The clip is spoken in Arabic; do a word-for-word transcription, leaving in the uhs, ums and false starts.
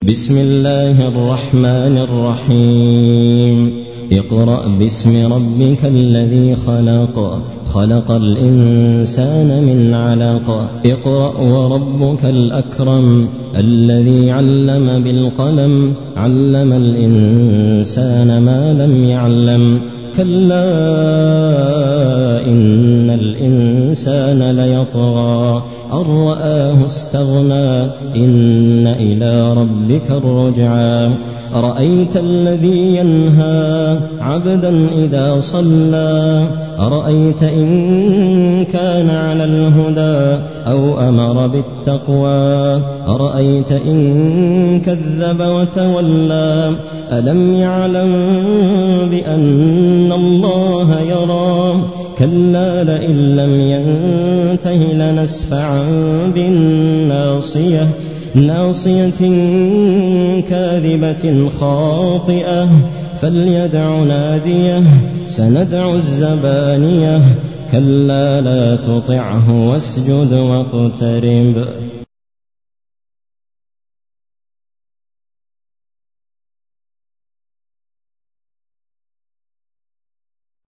بسم الله الرحمن الرحيم اقرأ باسم ربك الذي خلق خلق الإنسان من علق اقرأ وربك الأكرم الذي علم بالقلم علم الإنسان ما لم يعلم كلا إن الإنسان ليطغى أن رآه استغنى إن إلى ربك الرجعى أرأيت الذي ينهى عبدا إذا صلى أرأيت إن كان على الهدى أو أمر بالتقوى أرأيت إن كذب وتولى ألم يعلم بأن الله يرى كلا لئن لم ينته لنسفعا بالناصية ناصية كاذبة خاطئة فليدع ناديه سندع الزبانية كلا لا تطعه واسجد واقترب.